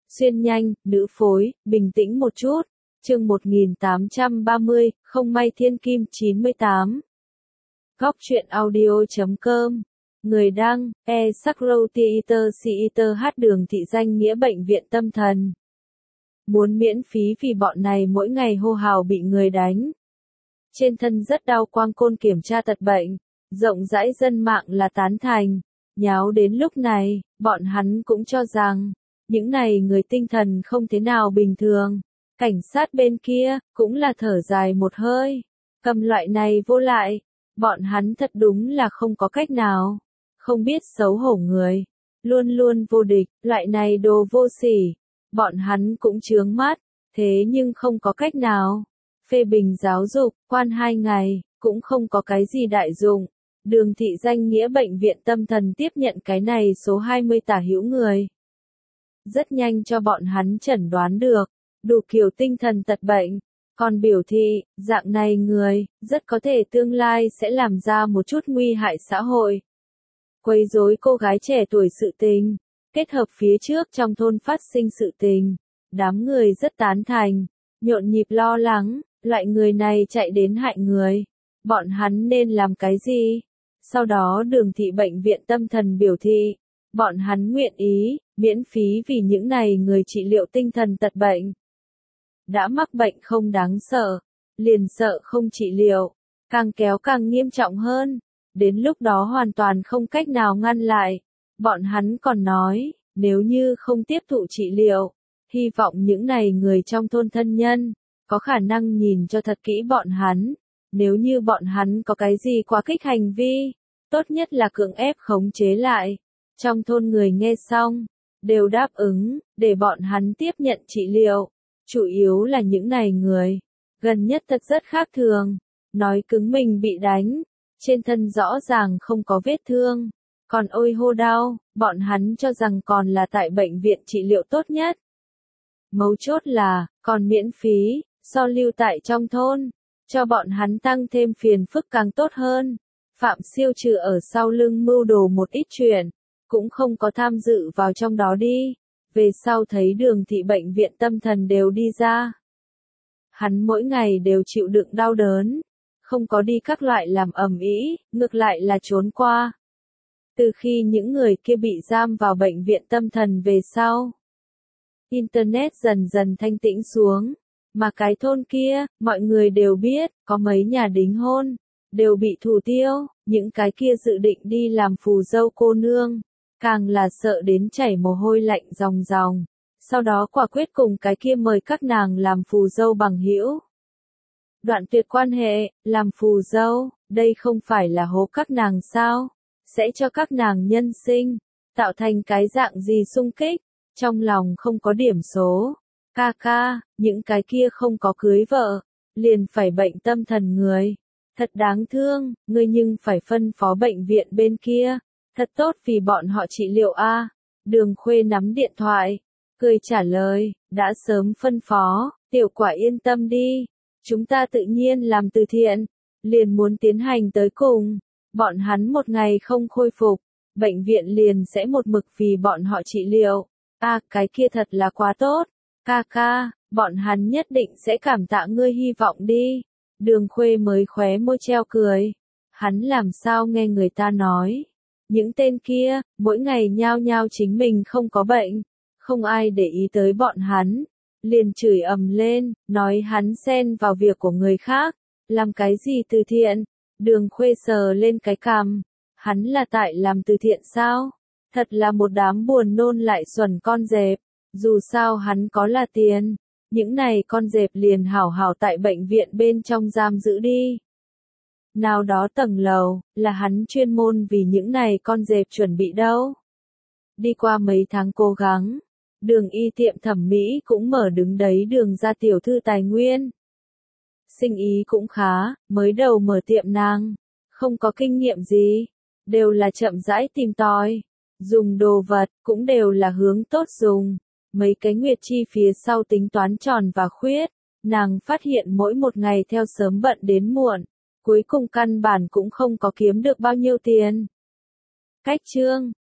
Xuyên nhanh, nữ phối, bình tĩnh một chút. Chương 1830, không may thiên kim 98. Góc truyện audio.com. Người đăng, Sakrotheater hát Đường Thị danh nghĩa bệnh viện tâm thần. Muốn miễn phí vì bọn này mỗi ngày hô hào bị người đánh. Trên thân rất đau, quang côn kiểm tra tật bệnh, rộng rãi dân mạng là tán thành. Nháo đến lúc này, bọn hắn cũng cho rằng, những này người tinh thần không thế nào bình thường. Cảnh sát bên kia, cũng là thở dài một hơi. Cầm loại này vô lại, bọn hắn thật đúng là không có cách nào. Không biết xấu hổ người, luôn luôn vô địch, loại này đồ vô sỉ. Bọn hắn cũng chướng mắt, thế nhưng không có cách nào. Phê bình giáo dục, quan 2 ngày, cũng không có cái gì đại dụng. Đường Thị danh nghĩa bệnh viện tâm thần tiếp nhận cái này số 20 tả hữu người. Rất nhanh cho bọn hắn chẩn đoán được, đủ kiểu tinh thần tật bệnh. Còn biểu thị, dạng này người, rất có thể tương lai sẽ làm ra một chút nguy hại xã hội. Quấy rối cô gái trẻ tuổi sự tình, kết hợp phía trước trong thôn phát sinh sự tình. Đám người rất tán thành, nhộn nhịp lo lắng, loại người này chạy đến hại người. Bọn hắn nên làm cái gì? Sau đó Đường Thị bệnh viện tâm thần biểu thị, bọn hắn nguyện ý, miễn phí vì những này người trị liệu tinh thần tật bệnh. Đã mắc bệnh không đáng sợ, liền sợ không trị liệu, càng kéo càng nghiêm trọng hơn. Đến lúc đó hoàn toàn không cách nào ngăn lại. Bọn hắn còn nói, nếu như không tiếp thụ trị liệu, hy vọng những này người trong thôn thân nhân, có khả năng nhìn cho thật kỹ bọn hắn. Nếu như bọn hắn có cái gì quá kích hành vi, tốt nhất là cưỡng ép khống chế lại. Trong thôn người nghe xong, đều đáp ứng, để bọn hắn tiếp nhận trị liệu. Chủ yếu là những này người, gần nhất thật rất khác thường, nói cứng mình bị đánh, trên thân rõ ràng không có vết thương, còn ôi hô đau, bọn hắn cho rằng còn là tại bệnh viện trị liệu tốt nhất. Mấu chốt là, còn miễn phí, so lưu tại trong thôn, cho bọn hắn tăng thêm phiền phức càng tốt hơn. Phạm Siêu trừ ở sau lưng mưu đồ một ít chuyện, cũng không có tham dự vào trong đó đi. Về sau thấy Đường Thị bệnh viện tâm thần đều đi ra. Hắn mỗi ngày đều chịu đựng đau đớn, không có đi các loại làm ầm ĩ, ngược lại là trốn qua. Từ khi những người kia bị giam vào bệnh viện tâm thần về sau, Internet dần dần thanh tĩnh xuống, mà cái thôn kia, mọi người đều biết, có mấy nhà đính hôn, đều bị thủ tiêu, những cái kia dự định đi làm phù dâu cô nương. Càng là sợ đến chảy mồ hôi lạnh ròng ròng, sau đó quả quyết cùng cái kia mời các nàng làm phù dâu bằng hữu. Đoạn tuyệt quan hệ, làm phù dâu, đây không phải là hố các nàng sao? Sẽ cho các nàng nhân sinh, tạo thành cái dạng gì xung kích, trong lòng không có điểm số. Ca ca, những cái kia không có cưới vợ, liền phải bệnh tâm thần người. Thật đáng thương, ngươi nhưng phải phân phó bệnh viện bên kia. Thật tốt vì bọn họ trị liệu a. Đường Khuê nắm điện thoại, cười trả lời, đã sớm phân phó, tiểu quả yên tâm đi. Chúng ta tự nhiên làm từ thiện, liền muốn tiến hành tới cùng. Bọn hắn một ngày không khôi phục, bệnh viện liền sẽ một mực vì bọn họ trị liệu. Cái kia thật là quá tốt. Ca ca, bọn hắn nhất định sẽ cảm tạ ngươi, hy vọng đi. Đường Khuê mới khóe môi treo cười. Hắn làm sao nghe người ta nói. Những tên kia, mỗi ngày nhao nhao chính mình không có bệnh, không ai để ý tới bọn hắn, liền chửi ầm lên, nói hắn xen vào việc của người khác, làm cái gì từ thiện. Đường Khuê sờ lên cái cằm, hắn là tại làm từ thiện sao? Thật là một đám buồn nôn lại xuẩn con dẹp, dù sao hắn có là tiền, những này con dẹp liền hảo hảo tại bệnh viện bên trong giam giữ đi. Nào đó tầng lầu, là hắn chuyên môn vì những này con dẹp chuẩn bị đâu. Đi qua mấy tháng cố gắng, Đường Y tiệm thẩm mỹ cũng mở đứng đấy Đường ra tiểu thư tài nguyên. Sinh ý cũng khá, mới đầu mở tiệm nàng, không có kinh nghiệm gì, đều là chậm rãi tìm tòi, dùng đồ vật, cũng đều là hướng tốt dùng. Mấy cái nguyệt chi phía sau tính toán tròn và khuyết, nàng phát hiện mỗi một ngày theo sớm bận đến muộn. Cuối cùng căn bản cũng không có kiếm được bao nhiêu tiền. Cách chương,